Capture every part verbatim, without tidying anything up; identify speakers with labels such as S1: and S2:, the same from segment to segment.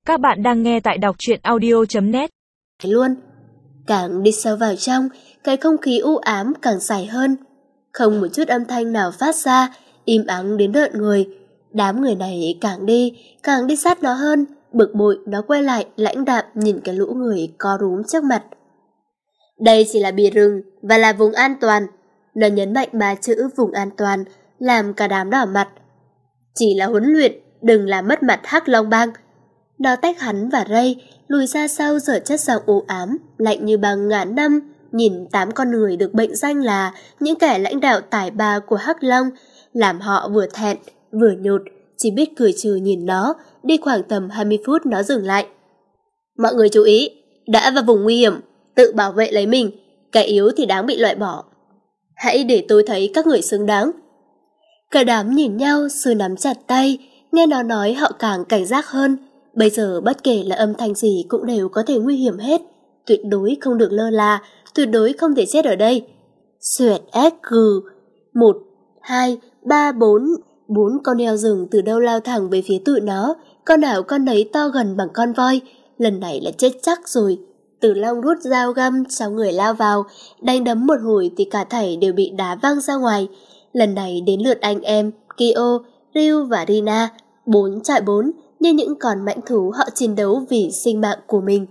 S1: Các bạn đang nghe tại đọc truyện audio chấm net.
S2: Luôn. Càng đi sâu vào trong, cái không khí u ám càng dài hơn. Không một chút âm thanh nào phát ra, im ắng đến rợn người. Đám người này càng đi, càng đi sát nó hơn. Bực bội nó quay lại lãnh đạm nhìn cái lũ người co rúm trước mặt. Đây chỉ là bìa rừng và là vùng an toàn. Nó nhấn mạnh ba chữ vùng an toàn, làm cả đám đỏ mặt. Chỉ là huấn luyện, đừng làm mất mặt Hắc Long Bang. Nó tách hắn và Ray, lùi ra sau giở chất giọng u ám, lạnh như băng ngàn năm, nhìn tám con người được mệnh danh là những kẻ lãnh đạo tài ba của Hắc Long, làm họ vừa thẹn, vừa nhột, chỉ biết cười trừ nhìn nó, đi khoảng tầm hai mươi phút nó dừng lại. Mọi người chú ý, đã vào vùng nguy hiểm, tự bảo vệ lấy mình, kẻ yếu thì đáng bị loại bỏ. Hãy để tôi thấy các người xứng đáng. Cả đám nhìn nhau rồi nắm chặt tay, nghe nó nói họ càng cảnh giác hơn. Bây giờ bất kể là âm thanh gì cũng đều có thể nguy hiểm hết. Tuyệt đối không được lơ là, tuyệt đối không thể chết ở đây. Xoẹt ép gừ. Một, hai, ba, bốn. Bốn con heo rừng từ đâu lao thẳng về phía tụi nó. Con nào con nấy to gần bằng con voi. Lần này là chết chắc rồi. Tử Long rút dao găm sáu người lao vào, đánh đấm một hồi thì cả thảy đều bị đá văng ra ngoài. Lần này đến lượt anh em Kyo, Ryu và Rina, bốn trọi bốn, như những con mãnh thú họ chiến đấu vì sinh mạng của mình.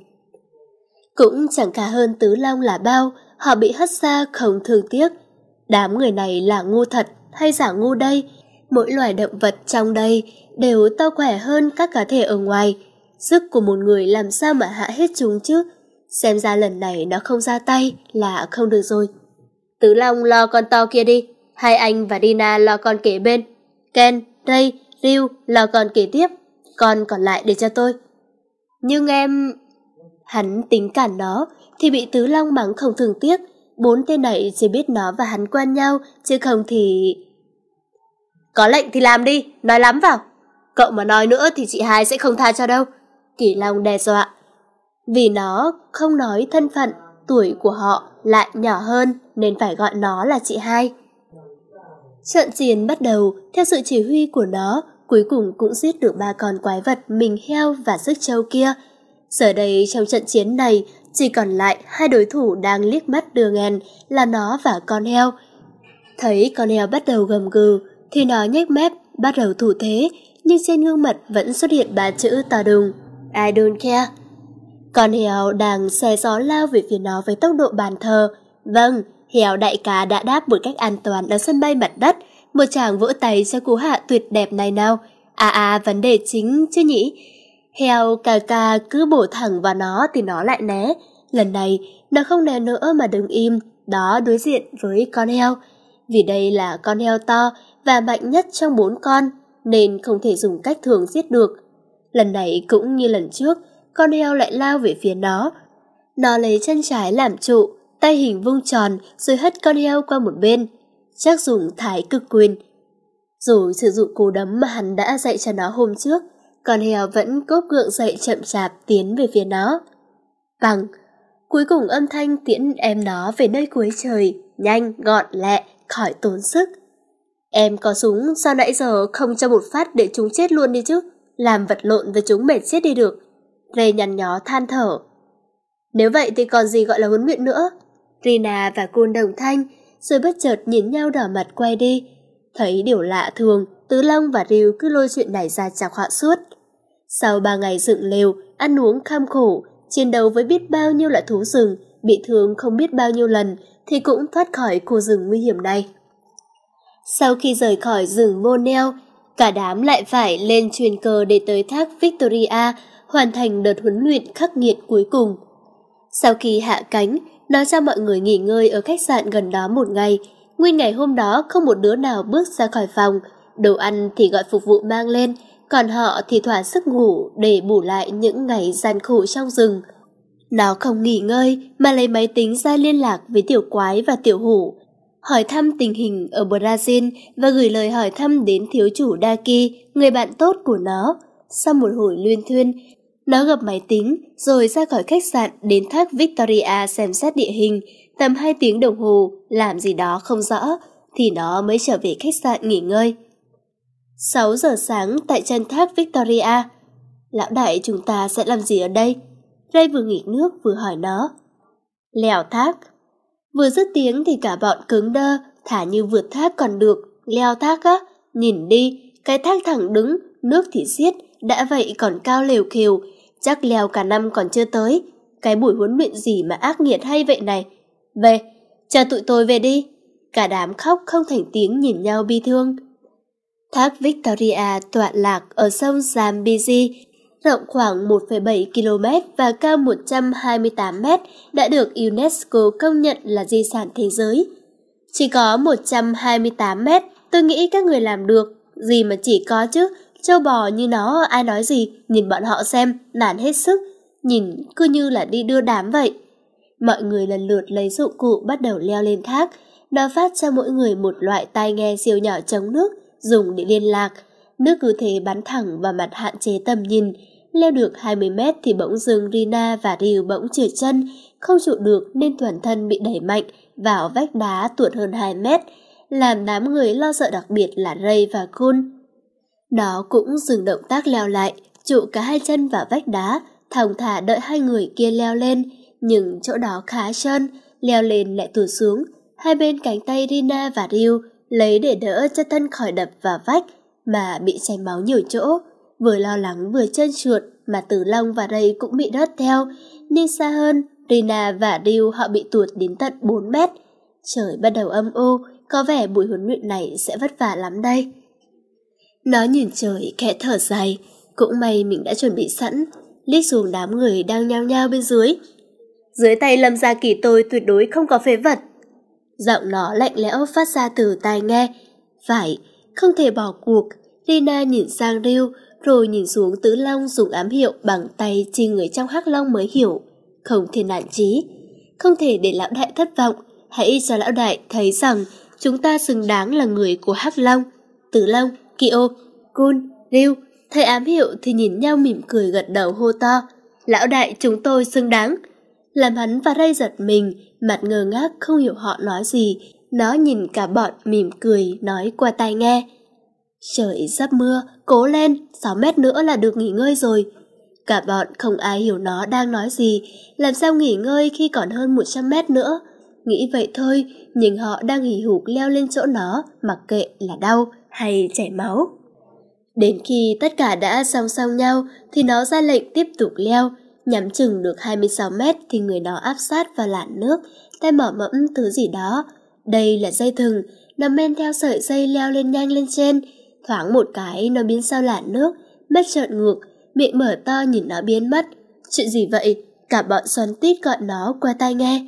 S2: Cũng chẳng khá hơn Tứ Long là bao, họ bị hất ra không thương tiếc. Đám người này là ngu thật hay giả ngu đây? Mỗi loài động vật trong đây đều to khỏe hơn các cá thể ở ngoài. Sức của một người làm sao mà hạ hết chúng chứ? Xem ra lần này nó không ra tay là không được rồi. Tứ Long lo con to kia đi, hai anh và Dina lo con kế bên. Ken, Ray, Ryu lo con kế tiếp, con còn lại để cho tôi. Nhưng em... Hắn tính cản nó thì bị Tứ Long mắng không thương tiếc. Bốn tên này chỉ biết nó và hắn quen nhau, chứ không thì... Có lệnh thì làm đi, nói lắm vào. Cậu mà nói nữa thì chị hai sẽ không tha cho đâu. Kỳ Long đe dọa. Vì nó không nói thân phận, tuổi của họ lại nhỏ hơn nên phải gọi nó là chị hai. Trận chiến bắt đầu theo sự chỉ huy của nó, cuối cùng cũng giết được ba con quái vật mình heo và sức trâu kia. Giờ đây trong trận chiến này chỉ còn lại hai đối thủ đang liếc mắt đưa nghen là nó và con heo. Thấy con heo bắt đầu gầm gừ thì nó nhếch mép bắt đầu thủ thế, nhưng trên gương mặt vẫn xuất hiện ba chữ to đùng: I don't care. Con heo đang xé gió lao về phía nó với tốc độ bàn thờ. Vâng, heo đại ca đã đáp một cách an toàn ở sân bay mặt đất. Một tràng vỗ tay cho cú hạ tuyệt đẹp này nào. À à, vấn đề chính chứ nhỉ? Heo cà cà cứ bổ thẳng vào nó thì nó lại né. Lần này nó không né nữa mà đứng im, đó đối diện với con heo. Vì đây là con heo to và mạnh nhất trong bốn con, nên không thể dùng cách thường giết được. Lần này cũng như lần trước, con heo lại lao về phía nó. Nó lấy chân trái làm trụ, tay hình vuông tròn rồi hất con heo qua một bên. Chắc dùng thái cực quyền. Rồi sử dụng cú đấm mà hắn đã dạy cho nó hôm trước, con heo vẫn cốp gượng dậy chậm chạp tiến về phía nó. Bằng, cuối cùng âm thanh tiễn em nó về nơi cuối trời, nhanh, gọn, lẹ, khỏi tốn sức. Em có súng, sao nãy giờ không cho một phát để chúng chết luôn đi chứ? Làm vật lộn với chúng mệt chết đi được. Ray nhăn nhó than thở. Nếu vậy thì còn gì gọi là huấn luyện nữa? Rina và Kun đồng thanh, rồi bất chợt nhìn nhau đỏ mặt quay đi. Thấy điều lạ thường, Tứ Long và Ryu cứ lôi chuyện này ra chọc họ suốt. Sau ba ngày dựng lều, ăn uống kham khổ, chiến đấu với biết bao nhiêu loại thú rừng, bị thương không biết bao nhiêu lần, thì cũng thoát khỏi khu rừng nguy hiểm này. Sau khi rời khỏi rừng Monel, cả đám lại phải lên chuyên cơ để tới thác Victoria, hoàn thành đợt huấn luyện khắc nghiệt cuối cùng. Sau khi hạ cánh, nó cho mọi người nghỉ ngơi ở khách sạn gần đó một ngày. Nguyên ngày hôm đó không một đứa nào bước ra khỏi phòng, đồ ăn thì gọi phục vụ mang lên, còn họ thì thỏa sức ngủ để bù lại những ngày gian khổ trong rừng. Nó không nghỉ ngơi mà lấy máy tính ra liên lạc với Tiểu Quái và Tiểu Hổ, hỏi thăm tình hình ở Brazil và gửi lời hỏi thăm đến thiếu chủ Daki, người bạn tốt của nó. Sau một hồi luyên thuyên, nó gập máy tính rồi ra khỏi khách sạn đến thác Victoria xem xét địa hình. Tầm hai tiếng đồng hồ làm gì đó không rõ thì nó mới trở về khách sạn nghỉ ngơi. sáu giờ sáng tại chân thác Victoria. Lão đại, chúng ta sẽ làm gì ở đây? Ray vừa nghịch nước vừa hỏi nó. Leo thác. Vừa dứt tiếng thì cả bọn cứng đơ, thả như vượt thác còn được, leo thác á, nhìn đi, cái thác thẳng đứng, nước thì xiết, đã vậy còn cao lều khều, chắc leo cả năm còn chưa tới. Cái buổi huấn luyện gì mà ác nghiệt hay vậy này. Về, chờ tụi tôi về đi. Cả đám khóc không thành tiếng nhìn nhau bi thương. Thác Victoria tọa lạc ở sông Zambezi, rộng khoảng một phẩy bảy ki lô mét và cao một trăm hai mươi tám mét, đã được UNESCO công nhận là di sản thế giới. Chỉ có một trăm hai mươi tám mét, tôi nghĩ các người làm được, gì mà chỉ có chứ, trâu bò như nó ai nói gì, nhìn bọn họ xem, nản hết sức, nhìn cứ như là đi đưa đám vậy. Mọi người lần lượt lấy dụng cụ bắt đầu leo lên thác, nó phát cho mỗi người một loại tai nghe siêu nhỏ chống nước, dùng để liên lạc. Nước cứ thế bắn thẳng vào mặt hạn chế tầm nhìn. Leo được hai mươi mét thì bỗng dưng Rina và Ryu bỗng trượt chân, không trụ được nên toàn thân bị đẩy mạnh vào vách đá tuột hơn hai mét, làm đám người lo sợ, đặc biệt là Ray và Kun. Nó cũng dừng động tác leo lại, trụ cả hai chân vào vách đá, thong thả đợi hai người kia leo lên, nhưng chỗ đó khá trơn, leo lên lại tụt xuống. Hai bên cánh tay Rina và Ryu lấy để đỡ cho thân khỏi đập vào vách mà bị chảy máu nhiều chỗ. Vừa lo lắng vừa trơn trượt mà Tử Long và Ray cũng bị rớt theo, nhưng xa hơn, Rina và Ryu họ bị tuột đến tận bốn mét. Trời bắt đầu âm u, có vẻ buổi huấn luyện này sẽ vất vả lắm đây. Nó nhìn trời khẽ thở dài, cũng may mình đã chuẩn bị sẵn, liếc xuống đám người đang nhao nhao bên dưới. Dưới tay Lâm Gia Kỳ tôi tuyệt đối không có phế vật. Giọng nó lạnh lẽo phát ra từ tai nghe. Phải, không thể bỏ cuộc. Rina nhìn sang Ryu, rồi nhìn xuống Tứ Long dùng ám hiệu bằng tay chỉ người trong Hắc Long mới hiểu. Không thể nản chí, không thể để lão đại thất vọng. Hãy cho lão đại thấy rằng chúng ta xứng đáng là người của Hắc Long. Tứ Long, Kyo, Kun, Ryu thấy ám hiệu thì nhìn nhau mỉm cười gật đầu hô to. Lão đại, chúng tôi xứng đáng. Làm hắn và Ray giật mình, mặt ngơ ngác không hiểu họ nói gì. Nó nhìn cả bọn mỉm cười nói qua tai nghe. Trời sắp mưa, cố lên, sáu mét nữa là được nghỉ ngơi rồi. Cả bọn không ai hiểu nó đang nói gì, làm sao nghỉ ngơi khi còn hơn một trăm mét nữa. Nghĩ vậy thôi, nhưng họ đang hì hục leo lên chỗ nó, mặc kệ là đau hay chảy máu. Đến khi tất cả đã song song nhau thì nó ra lệnh tiếp tục leo. Nhắm chừng được hai mươi sáu mét thì người nó áp sát vào làn nước, tay mỏ mẫm thứ gì đó. Đây là dây thừng, nó men theo sợi dây leo lên nhanh lên trên. Thoáng một cái nó biến sau làn nước, mắt trợn ngược, miệng mở to nhìn nó biến mất. Chuyện gì vậy? Cả bọn xoắn tít gọi nó qua tai nghe.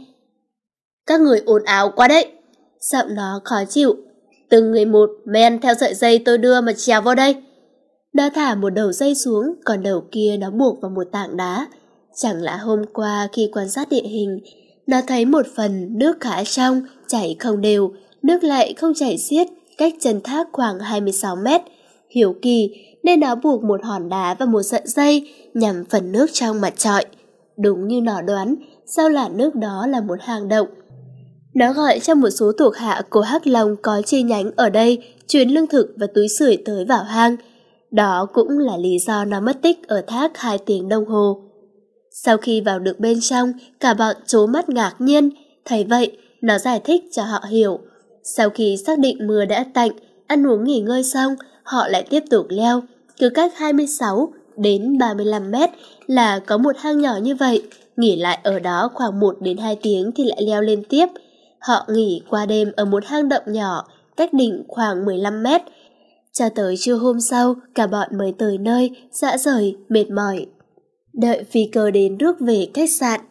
S2: Các người ồn ào quá đấy. Giọng nó khó chịu. Từng người một men theo sợi dây tôi đưa mà trèo vào đây. Nó thả một đầu dây xuống, còn đầu kia nó buộc vào một tảng đá. Chẳng lẽ hôm qua khi quan sát địa hình, nó thấy một phần nước khá trong, chảy không đều, nước lại không chảy xiết, cách chân thác khoảng hai mươi sáu mét. Hiếu kỳ nên nó buộc một hòn đá và một sợi dây nhằm phần nước trong mặt trọi. Đúng như nó đoán, sau làn nước đó là một hang động. Nó gọi cho một số thuộc hạ của Hắc Long có chi nhánh ở đây chuyển lương thực và túi sưởi tới vào hang. Đó cũng là lý do nó mất tích ở thác hai tiếng đồng hồ. Sau khi vào được bên trong, cả bọn trố mắt ngạc nhiên. Thấy vậy, nó giải thích cho họ hiểu. Sau khi xác định mưa đã tạnh, ăn uống nghỉ ngơi xong, họ lại tiếp tục leo. Cứ cách hai mươi sáu đến ba mươi lăm mét là có một hang nhỏ như vậy. Nghỉ lại ở đó khoảng một đến hai tiếng thì lại leo lên tiếp. Họ nghỉ qua đêm ở một hang động nhỏ, cách đỉnh khoảng mười lăm mét. Cho tới trưa hôm sau, cả bọn mới tới nơi, rã rời, mệt mỏi. Đợi phi cơ đến rước về khách sạn.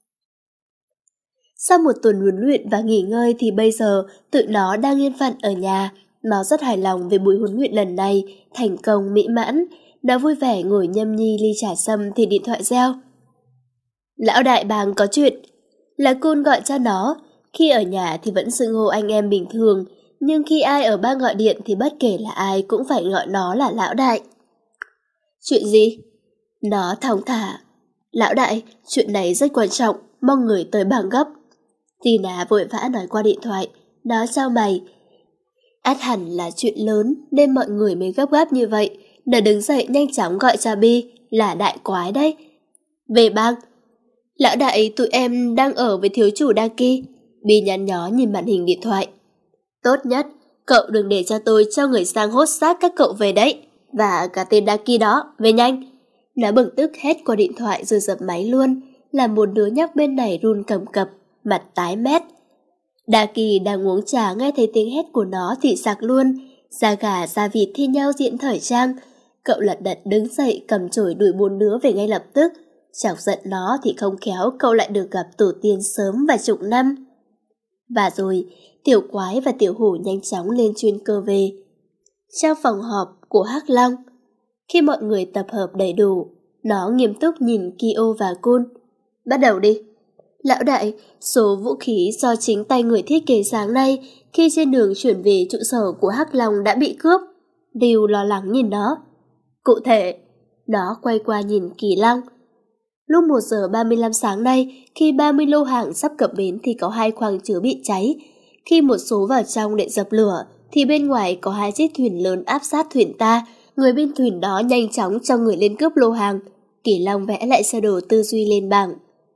S2: Sau một tuần huấn luyện và nghỉ ngơi thì bây giờ tụi nó đang yên phận ở nhà. Nó rất hài lòng về buổi huấn luyện lần này, thành công mỹ mãn. Nó vui vẻ ngồi nhâm nhi ly trà sâm thì điện thoại reo. Lão đại bàng có chuyện. Là Kun gọi cho nó. Khi ở nhà thì vẫn xưng hô anh em bình thường, nhưng khi ai ở bang gọi điện thì bất kể là ai cũng phải gọi nó là lão đại. Chuyện gì? Nó thong thả. Lão đại, chuyện này rất quan trọng, mong người tới bang gấp. Tina vội vã nói qua điện thoại. Nó chau mày. Át hẳn là chuyện lớn nên mọi người mới gấp gáp như vậy. Nó đứng dậy nhanh chóng gọi cho Bi. là đại quái đấy. Về bang. Lão đại, tụi em đang ở với thiếu chủ Daki. Bi nhăn nhó nhìn màn hình điện thoại. Tốt nhất, cậu đừng để cho tôi cho người sang hốt xác các cậu về đấy. Và cả tên Daki đó, về nhanh. Nó bực tức hét qua điện thoại rồi dập máy luôn, làm một đứa nhóc bên này run cầm cập, mặt tái mét. Daki đang uống trà nghe thấy tiếng hét của nó thì sặc luôn, da gà da vịt thi nhau diễn thời trang. Cậu lật đật đứng dậy cầm chổi đuổi bốn đứa về ngay lập tức. Chọc giận nó thì không khéo cậu lại được gặp tổ tiên sớm vài chục năm. Và rồi, tiểu quái và tiểu hổ nhanh chóng lên chuyên cơ về. Trong phòng họp của Hắc Long, khi mọi người tập hợp đầy đủ, nó nghiêm túc nhìn Kyo và Kun. Bắt đầu đi. Lão đại, số vũ khí do chính tay người thiết kế sáng nay khi trên đường chuyển về trụ sở của Hắc Long đã bị cướp. Ryu lo lắng nhìn nó. Cụ thể, nó quay qua nhìn Kỳ Long. Lúc một giờ ba mươi lăm sáng nay, khi ba mươi lô hàng sắp cập bến thì có hai khoang chứa bị cháy. Khi một số vào trong để dập lửa, thì bên ngoài có hai chiếc thuyền lớn áp sát thuyền ta. Người bên thuyền đó nhanh chóng cho người lên cướp lô hàng. Kỳ Long vẽ lại sơ đồ tư duy lên bảng.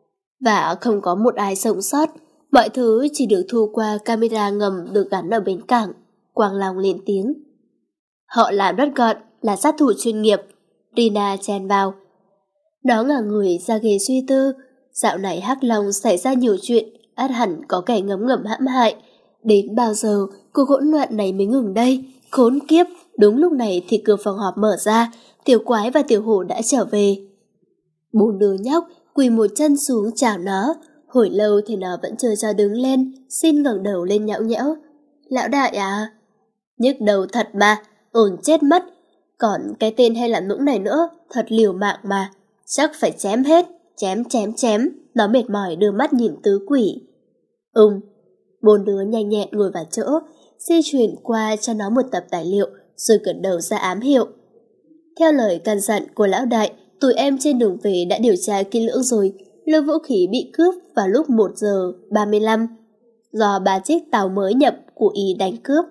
S2: Và không có một ai sống sót. Mọi thứ chỉ được thu qua camera ngầm được gắn ở bến cảng. Quang Long lên tiếng. Họ làm rất gọn, là sát thủ chuyên nghiệp. Rina chen vào. Đó ngả người ra ghế suy tư. Dạo này Hắc Long xảy ra nhiều chuyện, ắt hẳn có kẻ ngấm ngầm hãm hại. Đến bao giờ cuộc hỗn loạn này mới ngừng đây? Khốn kiếp! Đúng lúc này thì cửa phòng họp mở ra, tiểu quái và tiểu hổ đã trở về. Bốn đứa nhóc quỳ một chân xuống chào nó. Hồi lâu thì nó vẫn chưa cho đứng lên, xin ngẩng đầu lên nhõng nhẽo. Lão đại à? Nhức đầu thật mà, ổn chết mất. Còn cái tên hay làm nũng này nữa, thật liều mạng mà. Chắc phải chém hết, chém chém chém. Nó mệt mỏi đưa mắt nhìn tứ quỷ. Ừm. Bốn đứa nhanh nhẹn ngồi vào chỗ, di chuyển qua cho nó một tập tài liệu, rồi gật đầu ra ám hiệu. Theo lời căn dặn của lão đại, tụi em trên đường về đã điều tra kỹ lưỡng rồi. Lô vũ khí bị cướp vào lúc một giờ ba mươi lăm, do ba chiếc tàu mới nhập của Ý đánh cướp.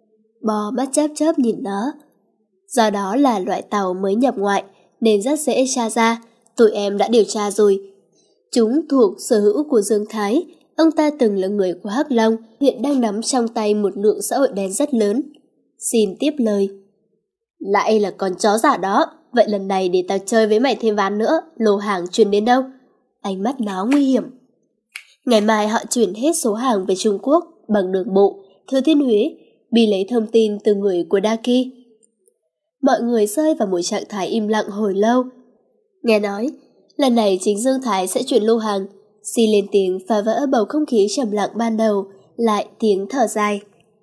S2: Bò mắt chớp chớp nhìn nó. Do đó là loại tàu mới nhập ngoại, nên rất dễ tra ra. Tụi em đã điều tra rồi. Chúng thuộc sở hữu của Dương Thái. Ông ta từng là người của Hắc Long, hiện đang nắm trong tay một lượng xã hội đen rất lớn. Xin tiếp lời. Lại là con chó giả đó. Vậy lần này để tao chơi với mày thêm ván nữa. Lô hàng chuyển đến đâu? Ánh mắt nó nguy hiểm. Ngày mai họ chuyển hết số hàng về Trung Quốc bằng đường bộ, Thừa Thiên Huế. Bi lấy thông tin từ người của Daki. Mọi người rơi vào một trạng thái im lặng hồi lâu. Nghe nói, lần này chính Dương Thái sẽ chuyển lô hàng. Xin lên tiếng phá vỡ bầu không khí trầm lặng ban đầu, lại tiếng thở dài.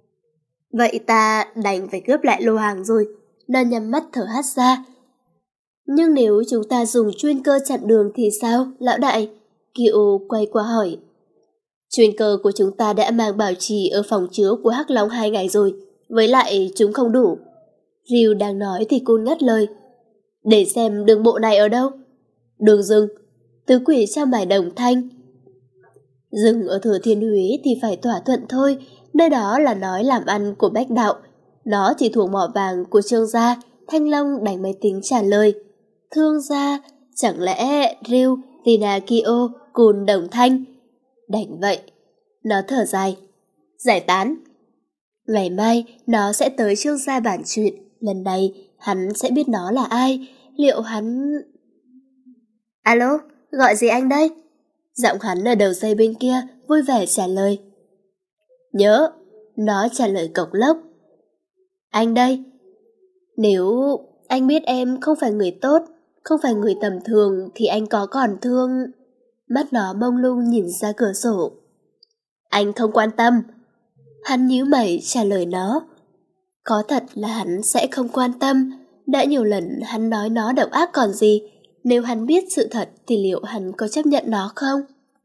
S2: Vậy ta đành phải cướp lại lô hàng rồi. Nó nhắm mắt thở hắt ra. Nhưng nếu chúng ta dùng chuyên cơ chặn đường thì sao, lão đại? Kiều quay qua hỏi. Chuyên cơ của chúng ta đã mang bảo trì ở phòng chứa của Hắc Long hai ngày rồi. Với lại chúng không đủ. Ryu đang nói thì cô ngắt lời. Để xem đường bộ này ở đâu? Đường rừng. Tứ quỷ trong bài đồng thanh. Rừng ở Thừa Thiên Huế thì phải thỏa thuận thôi. Nơi đó là nói làm ăn của Bách Đạo. Nó chỉ thuộc mỏ vàng của Trương gia. Thanh Long đánh máy tính trả lời. Thương gia, chẳng lẽ Ryu, Tina Kyo, Cùn Đồng Thanh? Đành vậy. Nó thở dài. Giải tán. Ngày mai nó sẽ tới Trương gia bản chuyện. Lần này hắn sẽ biết nó là ai. Liệu hắn... Alo, gọi gì anh đây? Giọng hắn ở đầu dây bên kia vui vẻ trả lời. Nhớ. Nó trả lời cộc lốc. Anh đây. Nếu anh biết em không phải người tốt, không phải người tầm thường thì anh có còn thương... Mắt nó mông lung nhìn ra cửa sổ. Anh không quan tâm. Hắn nhíu mày trả lời nó. Có thật là hắn sẽ không quan tâm. Đã nhiều lần hắn nói nó độc ác còn gì. Nếu hắn biết sự thật thì liệu hắn có chấp nhận nó không?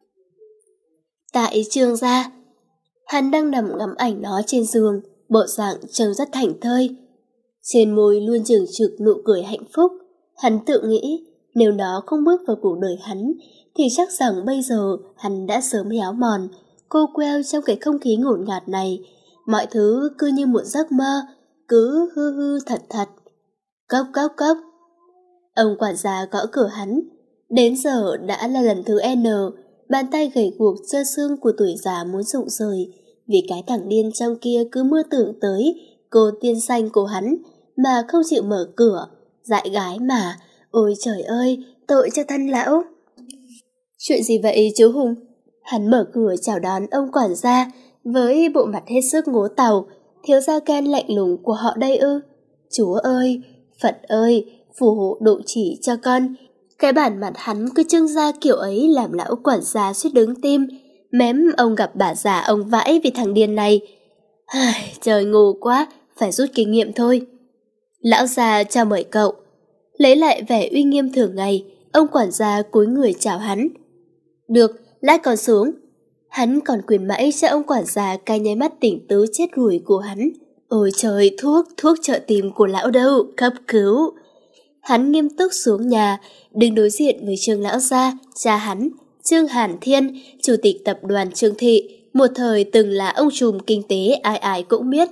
S2: Tại Trương gia, hắn đang nằm ngắm ảnh nó trên giường, bộ dạng trông rất thảnh thơi. Trên môi luôn chừng trực nụ cười hạnh phúc. Hắn tự nghĩ nếu nó không bước vào cuộc đời hắn thì chắc rằng bây giờ hắn đã sớm héo mòn, cô queo trong cái không khí ngổn ngạt này. Mọi thứ cứ như một giấc mơ, cứ hư hư thật thật. Cốc cốc cốc. Ông quản gia gõ cửa hắn. Đến giờ đã là lần thứ N, bàn tay gầy guộc trơ xương của tuổi già muốn rụng rời, vì cái thằng điên trong kia cứ mơ tưởng tới cô tiên xanh của hắn mà không chịu mở cửa. Dại gái mà, ôi trời ơi, tội cho thân lão. Chuyện gì vậy chú Hùng? Hắn mở cửa chào đón ông quản gia với bộ mặt hết sức ngố tàu. Thiếu gia Ken lạnh lùng của họ đây ư? Chúa ơi, Phật ơi, phù hộ độ chỉ cho con. Cái bản mặt hắn cứ trưng ra kiểu ấy làm lão quản gia suýt đứng tim. Mém ông gặp bà già ông vãi vì thằng điên này. Ai, trời ngu quá, phải rút kinh nghiệm thôi. Lão già chào mời cậu. Lấy lại vẻ uy nghiêm thường ngày, ông quản gia cúi người chào hắn. Được, lát con xuống. Hắn còn quyền mãi cho ông quản gia cái nháy mắt tỉnh tứ chết rủi của hắn. Ôi trời, thuốc, thuốc trợ tim của lão đâu, cấp cứu. Hắn nghiêm túc xuống nhà, đứng đối diện với Trương lão gia, cha hắn, Trương Hàn Thiên, chủ tịch tập đoàn Trương Thị, một thời từng là ông trùm kinh tế ai ai cũng biết.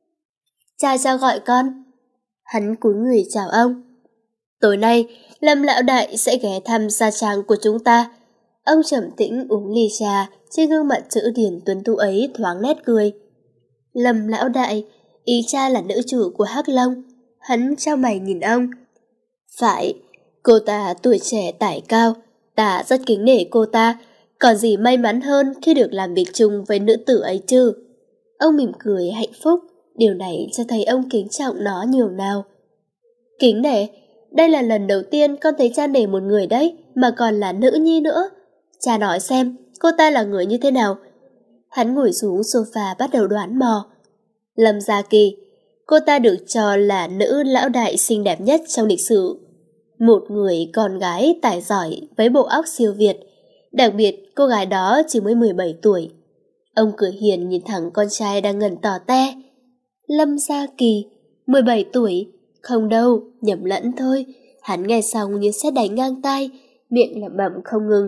S2: Cha cha gọi con. Hắn cúi người chào ông. Tối nay, Lâm lão đại sẽ ghé thăm gia trang của chúng ta. Ông trầm tĩnh uống ly trà, trên gương mặt chữ điển tuấn tú ấy thoáng nét cười. Lâm lão đại, ý cha là nữ chủ của Hắc Long. Hắn trao mày nhìn ông. Phải, cô ta tuổi trẻ tài cao, ta rất kính nể cô ta, còn gì may mắn hơn khi được làm việc chung với nữ tử ấy chứ. Ông mỉm cười hạnh phúc, điều này cho thấy ông kính trọng nó nhiều nào. Kính nể, đây là lần đầu tiên con thấy cha nể một người đấy, mà còn là nữ nhi nữa. Cha nói xem, cô ta là người như thế nào? Hắn ngồi xuống sofa bắt đầu đoán mò. Lâm Gia Kỳ, cô ta được cho là nữ lão đại xinh đẹp nhất trong lịch sử. Một người con gái tài giỏi với bộ óc siêu việt. Đặc biệt cô gái đó chỉ mới mười bảy tuổi. Ông cười hiền nhìn thẳng con trai đang ngẩn tỏ te. Lâm Gia Kỳ, mười bảy tuổi? Không đâu, nhầm lẫn thôi. Hắn nghe xong như sét đánh ngang tai, miệng lẩm bẩm không ngừng.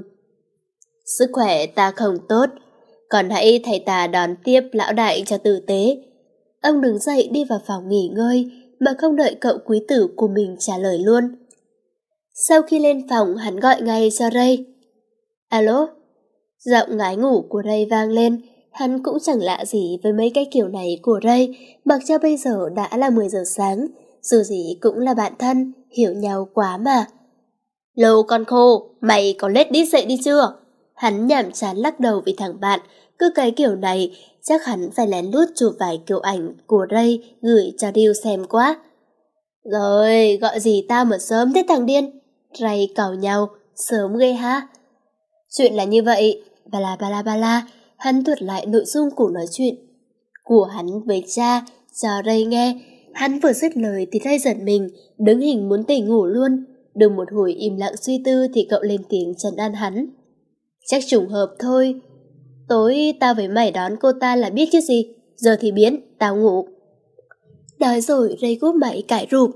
S2: Sức khỏe ta không tốt, còn hãy thầy ta đón tiếp lão đại cho tử tế. Ông đứng dậy đi vào phòng nghỉ ngơi mà không đợi cậu quý tử của mình trả lời luôn. Sau khi lên phòng, hắn gọi ngay cho Ray. Alo? Giọng ngái ngủ của Ray vang lên. Hắn cũng chẳng lạ gì với mấy cái kiểu này của Ray, mặc cho bây giờ đã là mười giờ sáng, dù gì cũng là bạn thân, hiểu nhau quá mà. Lô con khô, mày có lết đít dậy đi chưa? Hắn nhảm chán lắc đầu vì thằng bạn, cứ cái kiểu này chắc hắn phải lén lút chụp vài kiểu ảnh của Ray gửi cho Điêu xem quá. Rồi, gọi gì tao mà sớm thế thằng điên? Ray cào nhau, sớm ghê ha. Chuyện là như vậy, bà la bà la bà la, hắn thuật lại nội dung cuộc nói chuyện của hắn với cha cho Ray nghe. Hắn vừa dứt lời thì Ray giật mình, đứng hình muốn tỉnh ngủ luôn. Được một hồi im lặng suy tư thì cậu lên tiếng trấn an hắn. Chắc trùng hợp thôi. Tối tao với mày đón cô ta là biết chứ gì. Giờ thì biến, tao ngủ. Nói rồi Ray cúp máy cãi rụp.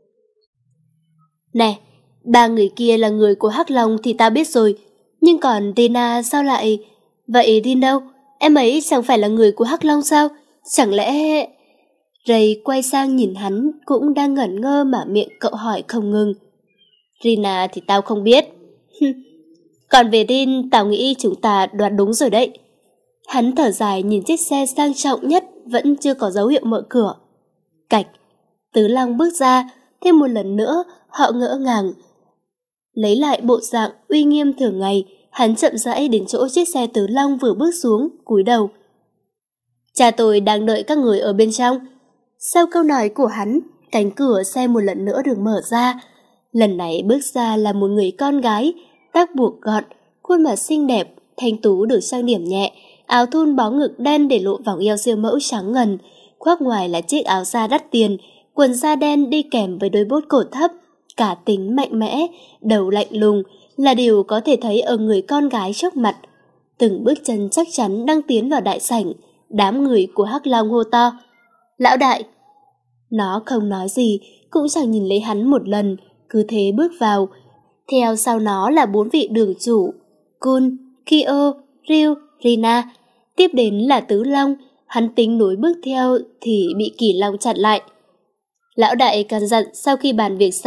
S2: Nè, ba người kia là người của Hắc Long thì tao biết rồi. Nhưng còn Tina sao lại... Vậy Rin đâu? Em ấy chẳng phải là người của Hắc Long sao? Chẳng lẽ... Ray quay sang nhìn hắn cũng đang ngẩn ngơ mà miệng cậu hỏi không ngừng. Rina thì tao không biết. Còn về Rin, tao nghĩ chúng ta đoán đúng rồi đấy. Hắn thở dài nhìn chiếc xe sang trọng nhất vẫn chưa có dấu hiệu mở cửa. Cạch, Tứ Long bước ra, thêm một lần nữa họ ngỡ ngàng. Lấy lại bộ dạng uy nghiêm thường ngày, hắn chậm rãi đến chỗ chiếc xe Tứ Long vừa bước xuống, cúi đầu. Cha tôi đang đợi các người ở bên trong. Sau câu nói của hắn, cánh cửa xe một lần nữa được mở ra. Lần này bước ra là một người con gái, tóc buộc gọn, khuôn mặt xinh đẹp, thanh tú được trang điểm nhẹ, áo thun bó ngực đen để lộ vòng eo siêu mẫu trắng ngần, khoác ngoài là chiếc áo da đắt tiền, quần da đen đi kèm với đôi bốt cổ thấp, cả tính mạnh mẽ, đầu lạnh lùng là điều có thể thấy ở người con gái trước mặt. Từng bước chân chắc chắn đang tiến vào đại sảnh, đám người của Hắc Long hô to. Lão đại! Nó không nói gì, cũng chẳng nhìn lấy hắn một lần, cứ thế bước vào. Theo sau nó là bốn vị đường chủ, Kun, Kyo, Ryu, Rina. Tiếp đến là Tứ Long, hắn tính nối bước theo thì bị Kỳ Long chặn lại. Lão đại căn dặn sau khi bàn việc xong,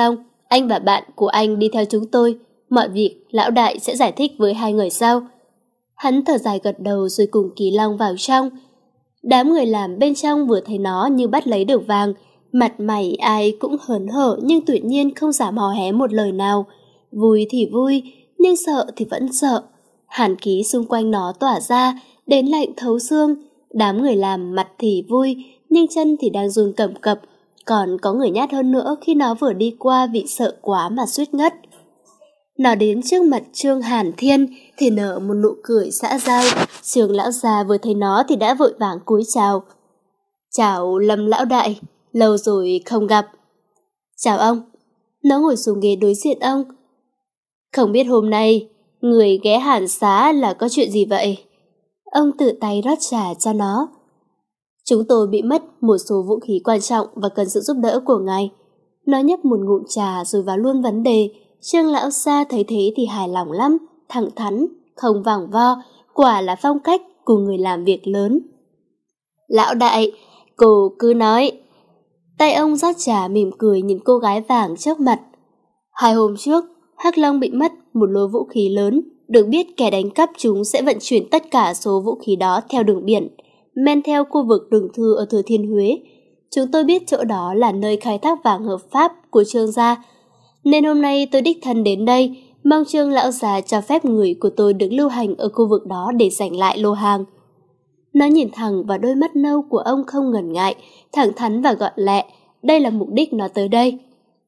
S2: Anh và bạn của anh đi theo chúng tôi, mọi việc lão đại sẽ giải thích với hai người sau. Hắn thở dài gật đầu rồi cùng Kỳ Long vào trong. Đám người làm bên trong vừa thấy nó như bắt lấy được vàng, mặt mày ai cũng hớn hở nhưng tuyệt nhiên không dám hò hé một lời nào. Vui thì vui, nhưng sợ thì vẫn sợ. Hàn khí xung quanh nó tỏa ra, đến lạnh thấu xương. Đám người làm mặt thì vui, nhưng chân thì đang run cầm cập. Còn có người nhát hơn nữa khi nó vừa đi qua vì sợ quá mà suýt ngất. Nó đến trước mặt Trương Hàn Thiên thì nở một nụ cười xã giao. Trương lão già vừa thấy nó thì đã vội vàng cúi chào. Chào Lâm lão đại, lâu rồi không gặp. Chào ông. Nó ngồi xuống ghế đối diện ông. Không biết hôm nay người ghé Hàn xá là có chuyện gì vậy? Ông tự tay rót trà cho nó. Chúng tôi bị mất một số vũ khí quan trọng và cần sự giúp đỡ của ngài. Nó nhấp một ngụm trà rồi vào luôn vấn đề. Trương lão gia thấy thế thì hài lòng lắm, thẳng thắn, không vòng vo, quả là phong cách của người làm việc lớn. Lão đại, cô cứ nói. Tay ông rót trà mỉm cười nhìn cô gái vàng trước mặt. Hai hôm trước, Hắc Long bị mất một lô vũ khí lớn. Được biết kẻ đánh cắp chúng sẽ vận chuyển tất cả số vũ khí đó theo đường biển, men theo khu vực rừng thư ở Thừa Thiên Huế. Chúng tôi biết chỗ đó là nơi khai thác vàng hợp pháp của Trương gia, nên hôm nay tôi đích thân đến đây, mong Trương lão già cho phép người của tôi được lưu hành ở khu vực đó để giành lại lô hàng. Nó nhìn thẳng vào đôi mắt nâu của ông không ngần ngại, thẳng thắn và gọn lẹ. Đây là mục đích nó tới đây.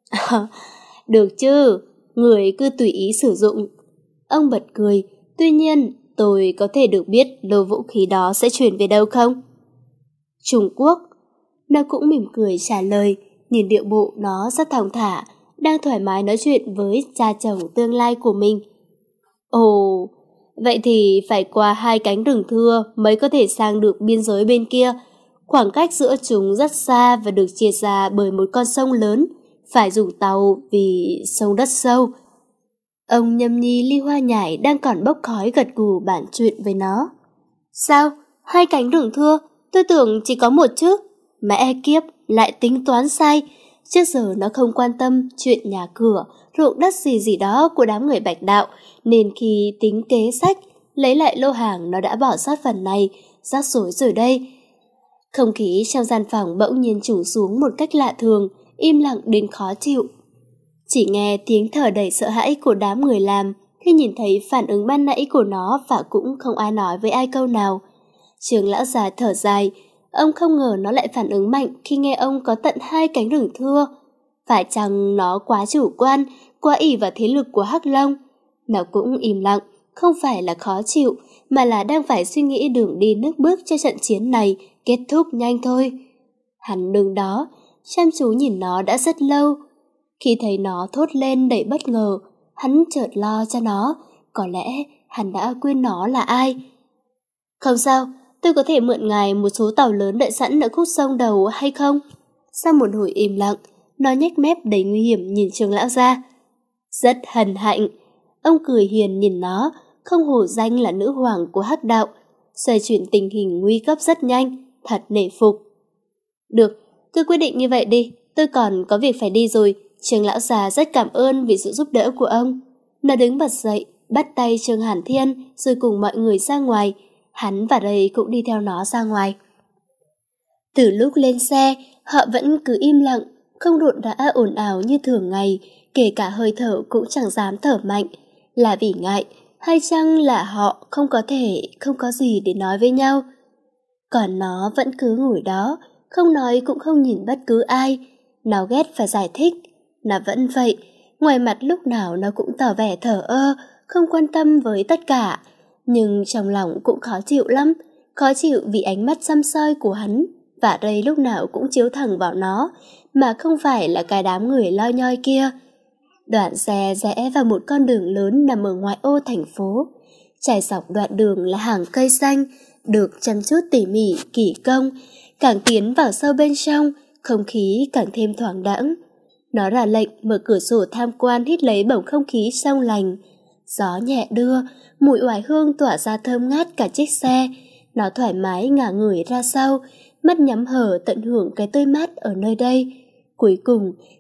S2: Được chứ, người cứ tùy ý sử dụng. Ông bật cười. Tuy nhiên, tôi có thể được biết lô vũ khí đó sẽ chuyển về đâu không? Trung Quốc. Nó cũng mỉm cười trả lời, nhìn điệu bộ nó rất thong thả, đang thoải mái nói chuyện với cha chồng tương lai của mình. Ồ, vậy thì phải qua hai cánh rừng thưa mới có thể sang được biên giới bên kia. Khoảng cách giữa chúng rất xa và được chia ra bởi một con sông lớn, phải dùng tàu vì sông đất sâu. Ông nhâm nhi ly hoa nhải đang còn bốc khói gật gù bàn chuyện với nó. Sao? Hai cánh rừng thưa? Tôi tưởng chỉ có một chứ. Mẹ kiếp, lại tính toán sai. Trước giờ nó không quan tâm chuyện nhà cửa, ruộng đất gì gì đó của đám người Bạch Đạo, nên khi tính kế sách, lấy lại lô hàng nó đã bỏ sót phần này, rắc rối rồi đây. Không khí trong gian phòng bỗng nhiên trùng xuống một cách lạ thường, im lặng đến khó chịu. Chỉ nghe tiếng thở đầy sợ hãi của đám người làm khi nhìn thấy phản ứng ban nãy của nó và cũng không ai nói với ai câu nào. Trương lão già thở dài, ông không ngờ nó lại phản ứng mạnh khi nghe ông có tận hai cánh rừng thưa. Phải chăng nó quá chủ quan, quá ỷ vào thế lực của Hắc Long? Nó cũng im lặng, không phải là khó chịu, mà là đang phải suy nghĩ đường đi nước bước cho trận chiến này kết thúc nhanh thôi. Hắn đứng đó, chăm chú nhìn nó đã rất lâu. Khi thấy nó thốt lên đầy bất ngờ, hắn chợt lo cho nó, có lẽ hắn đã quên nó là ai. Không sao, tôi có thể mượn ngài một số tàu lớn đợi sẵn ở khúc sông đầu hay không? Sau một hồi im lặng, nó nhếch mép đầy nguy hiểm nhìn Trương lão gia. Rất hân hạnh. Ông cười hiền nhìn nó, không hổ danh là nữ hoàng của Hắc Đạo. Xoay chuyển tình hình nguy cấp rất nhanh, thật nể phục. Được, cứ quyết định như vậy đi, tôi còn có việc phải đi rồi. Trương lão già rất cảm ơn vì sự giúp đỡ của ông. Nó đứng bật dậy, bắt tay Trương Hàn Thiên rồi cùng mọi người ra ngoài. Hắn và Ray cũng đi theo nó ra ngoài. Từ lúc lên xe, họ vẫn cứ im lặng, không rộn rã ồn ào như thường ngày, kể cả hơi thở cũng chẳng dám thở mạnh. Là vì ngại, hay chăng là họ không có thể, không có gì để nói với nhau? Còn nó vẫn cứ ngồi đó, không nói cũng không nhìn bất cứ ai. Nó ghét phải giải thích. Nó vẫn vậy, ngoài mặt lúc nào nó cũng tỏ vẻ thờ ơ, không quan tâm với tất cả. Nhưng trong lòng cũng khó chịu lắm, khó chịu vì ánh mắt săm soi của hắn, và Ray lúc nào cũng chiếu thẳng vào nó, mà không phải là cái đám người loi nhoi kia. Đoạn xe rẽ vào một con đường lớn nằm ở ngoại ô thành phố. Trải dọc đoạn đường là hàng cây xanh, được chăm chút tỉ mỉ, kỳ công. Càng tiến vào sâu bên trong, không khí càng thêm thoáng đãng. Nó ra lệnh mở cửa sổ tham quan hít lấy bầu không khí trong lành. Gió nhẹ đưa, mùi oải hương tỏa ra thơm ngát cả chiếc xe. Nó thoải mái ngả người ra sau, mắt nhắm hở tận hưởng cái tươi mát ở nơi đây. Cuối cùng,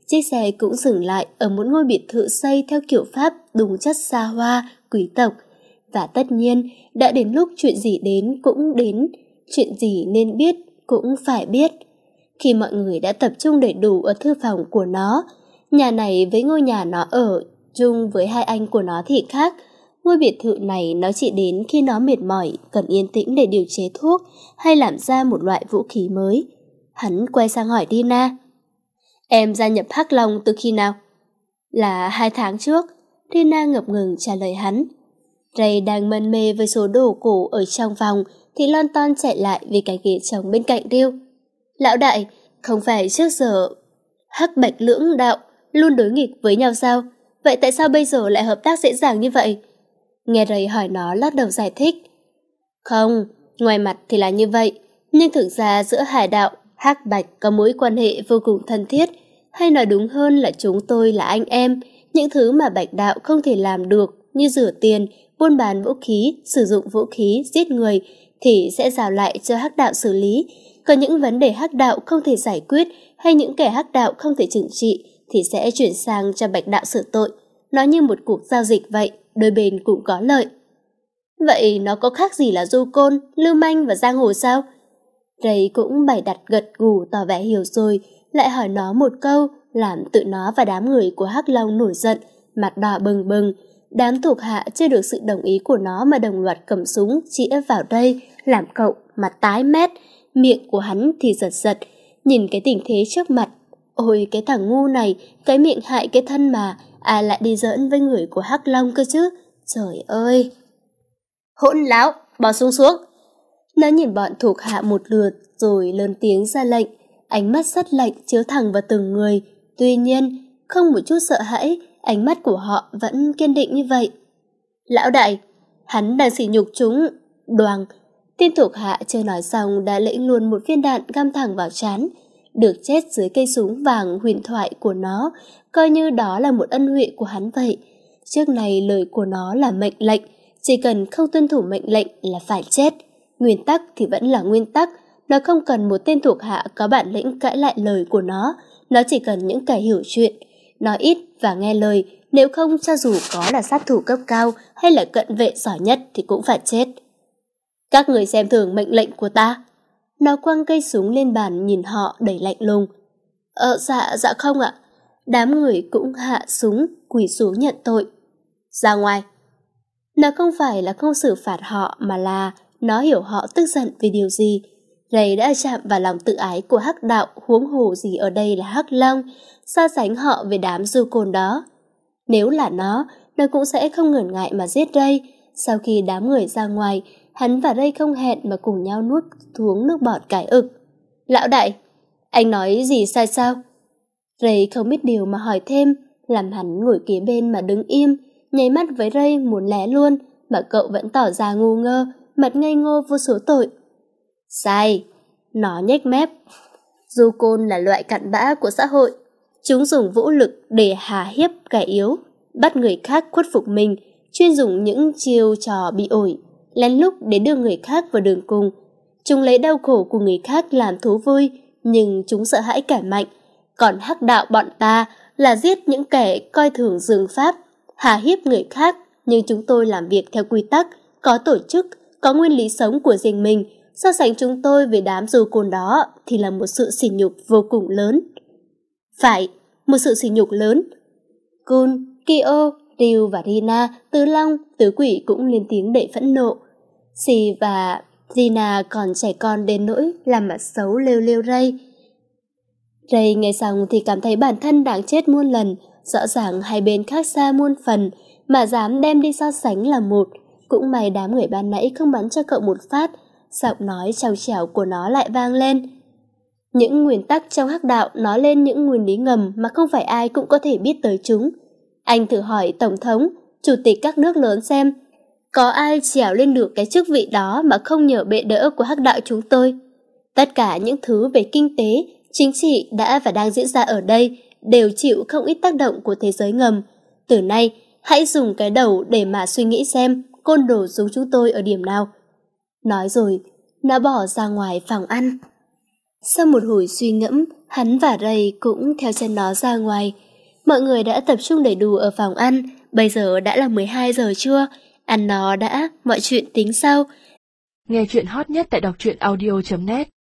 S2: Chiếc xe cũng dừng lại ở một ngôi biệt thự xây theo kiểu Pháp đúng chất xa hoa, quý tộc. Và tất nhiên, đã đến lúc chuyện gì đến cũng đến, chuyện gì nên biết cũng phải biết. Khi mọi người đã tập trung đầy đủ ở thư phòng của nó, nhà này với ngôi nhà nó ở chung với hai anh của nó thì khác. Ngôi biệt thự này nó chỉ đến khi nó mệt mỏi, cần yên tĩnh để điều chế thuốc hay làm ra một loại vũ khí mới. Hắn quay sang hỏi Rina. Em gia nhập Hắc Long từ khi nào? Là hai tháng trước, Rina ngập ngừng trả lời hắn. Ray đang mân mê với số đồ cổ ở trong phòng thì lon ton chạy lại vì cái ghế trống bên cạnh Riêu. Lão đại, không phải trước giờ Hắc Bạch lưỡng đạo luôn đối nghịch với nhau sao? Vậy tại sao bây giờ lại hợp tác dễ dàng như vậy? Nghe Ray hỏi nó lắc đầu giải thích. Không, ngoài mặt thì là như vậy, nhưng thực ra giữa hải đạo, Hắc Bạch có mối quan hệ vô cùng thân thiết, hay nói đúng hơn là chúng tôi là anh em. Những thứ mà Bạch đạo không thể làm được như rửa tiền, buôn bán vũ khí, sử dụng vũ khí, giết người thì sẽ giao lại cho Hắc đạo xử lý. Còn những vấn đề Hắc đạo không thể giải quyết hay những kẻ Hắc đạo không thể trừng trị thì sẽ chuyển sang cho Bạch đạo xử tội. Nó như một cuộc giao dịch vậy, đôi bên cũng có lợi. Vậy nó có khác gì là du côn, lưu manh và giang hồ sao? Ray cũng bày đặt gật gù tỏ vẻ hiểu rồi, lại hỏi nó một câu làm tự nó và đám người của Hắc Long nổi giận, mặt đỏ bừng bừng. Đám thuộc hạ chưa được sự đồng ý của nó mà đồng loạt cầm súng chĩa vào đây, làm cậu mặt tái mét, miệng của hắn thì giật giật, nhìn cái tình thế trước mặt. Ôi cái thằng ngu này, cái miệng hại cái thân mà, ai lại đi giỡn với người của Hắc Long cơ chứ? Trời ơi! Hỗn láo, bỏ súng xuống! Nó nhìn bọn thuộc hạ một lượt rồi lớn tiếng ra lệnh, ánh mắt sắt lạnh chiếu thẳng vào từng người. Tuy nhiên, không một chút sợ hãi, ánh mắt của họ vẫn kiên định như vậy. Lão đại, hắn đang sỉ nhục chúng. Đoàng, tên thuộc hạ chưa nói xong đã lĩnh luôn một viên đạn găm thẳng vào trán. Được chết dưới cây súng vàng huyền thoại của nó, coi như đó là một ân huệ của hắn vậy. Trước này lời của nó là mệnh lệnh, chỉ cần không tuân thủ mệnh lệnh là phải chết. Nguyên tắc thì vẫn là nguyên tắc, nó không cần một tên thuộc hạ có bản lĩnh cãi lại lời của nó, nó chỉ cần những kẻ hiểu chuyện, nói ít và nghe lời, nếu không cho dù có là sát thủ cấp cao hay là cận vệ giỏi nhất thì cũng phải chết. Các người xem thường mệnh lệnh của ta. Nó quăng cây súng lên bàn nhìn họ đầy lạnh lùng. Ờ dạ, dạ không ạ. Đám người cũng hạ súng, quỳ xuống nhận tội. Ra ngoài. Nó không phải là không xử phạt họ mà là nó hiểu họ tức giận vì điều gì. Ray đã chạm vào lòng tự ái của Hắc đạo, huống hồ gì ở đây là Hắc Long, so sánh họ với đám du côn đó. Nếu là nó, nó cũng sẽ không ngần ngại mà giết Ray. Sau khi đám người ra ngoài, hắn và Ray không hẹn mà cùng nhau nuốt xuống nước bọt cái ực. Lão đại, anh nói gì sai sao? Ray không biết điều mà hỏi thêm, làm hắn ngồi kế bên mà đứng im, nháy mắt với Ray muốn lé luôn, mà cậu vẫn tỏ ra ngu ngơ, mặt ngây ngô vô số tội. Sai, nó nhếch mép. Du côn là loại cặn bã của xã hội. Chúng dùng vũ lực để hà hiếp kẻ yếu, bắt người khác khuất phục mình, chuyên dùng những chiêu trò bị ổi, lén lút để đưa người khác vào đường cùng. Chúng lấy đau khổ của người khác làm thú vui, nhưng chúng sợ hãi kẻ mạnh. Còn Hắc đạo bọn ta là giết những kẻ coi thường dương pháp, hà hiếp người khác, nhưng chúng tôi làm việc theo quy tắc, có tổ chức, có nguyên lý sống của riêng mình. So sánh chúng tôi với đám du côn đó thì là một sự sỉ nhục vô cùng lớn. Phải, một sự sỉ nhục lớn. Kun, Kyo, Ryu và Rina, Tứ Long, Tứ Quỷ cũng lên tiếng đầy phẫn nộ. Si và Rina còn trẻ con đến nỗi làm mặt xấu lêu lêu Ray. Ray nghe xong thì cảm thấy bản thân đáng chết muôn lần, rõ ràng hai bên khác xa muôn phần, mà dám đem đi so sánh là một. Cũng may đám người ban nãy không bắn cho cậu một phát, giọng nói trong trẻo của nó lại vang lên. Những nguyên tắc trong Hắc đạo nói lên những nguyên lý ngầm mà không phải ai cũng có thể biết tới chúng. Anh thử hỏi Tổng thống, Chủ tịch các nước lớn xem, có ai trèo lên được cái chức vị đó mà không nhờ bệ đỡ của Hắc đạo chúng tôi? Tất cả những thứ về kinh tế, chính trị đã và đang diễn ra ở đây đều chịu không ít tác động của thế giới ngầm. Từ nay, hãy dùng cái đầu để mà suy nghĩ xem côn đồ giống chúng tôi ở điểm nào. Nói rồi, nó bỏ ra ngoài phòng ăn. Sau một hồi suy ngẫm, hắn và Ray cũng theo chân nó ra ngoài. Mọi người đã tập trung đầy đủ ở phòng ăn, bây giờ đã là mười hai giờ trưa, ăn nó đã, mọi chuyện tính sau.
S1: Nghe chuyện hot nhất tại đọc truyện audio chấm net.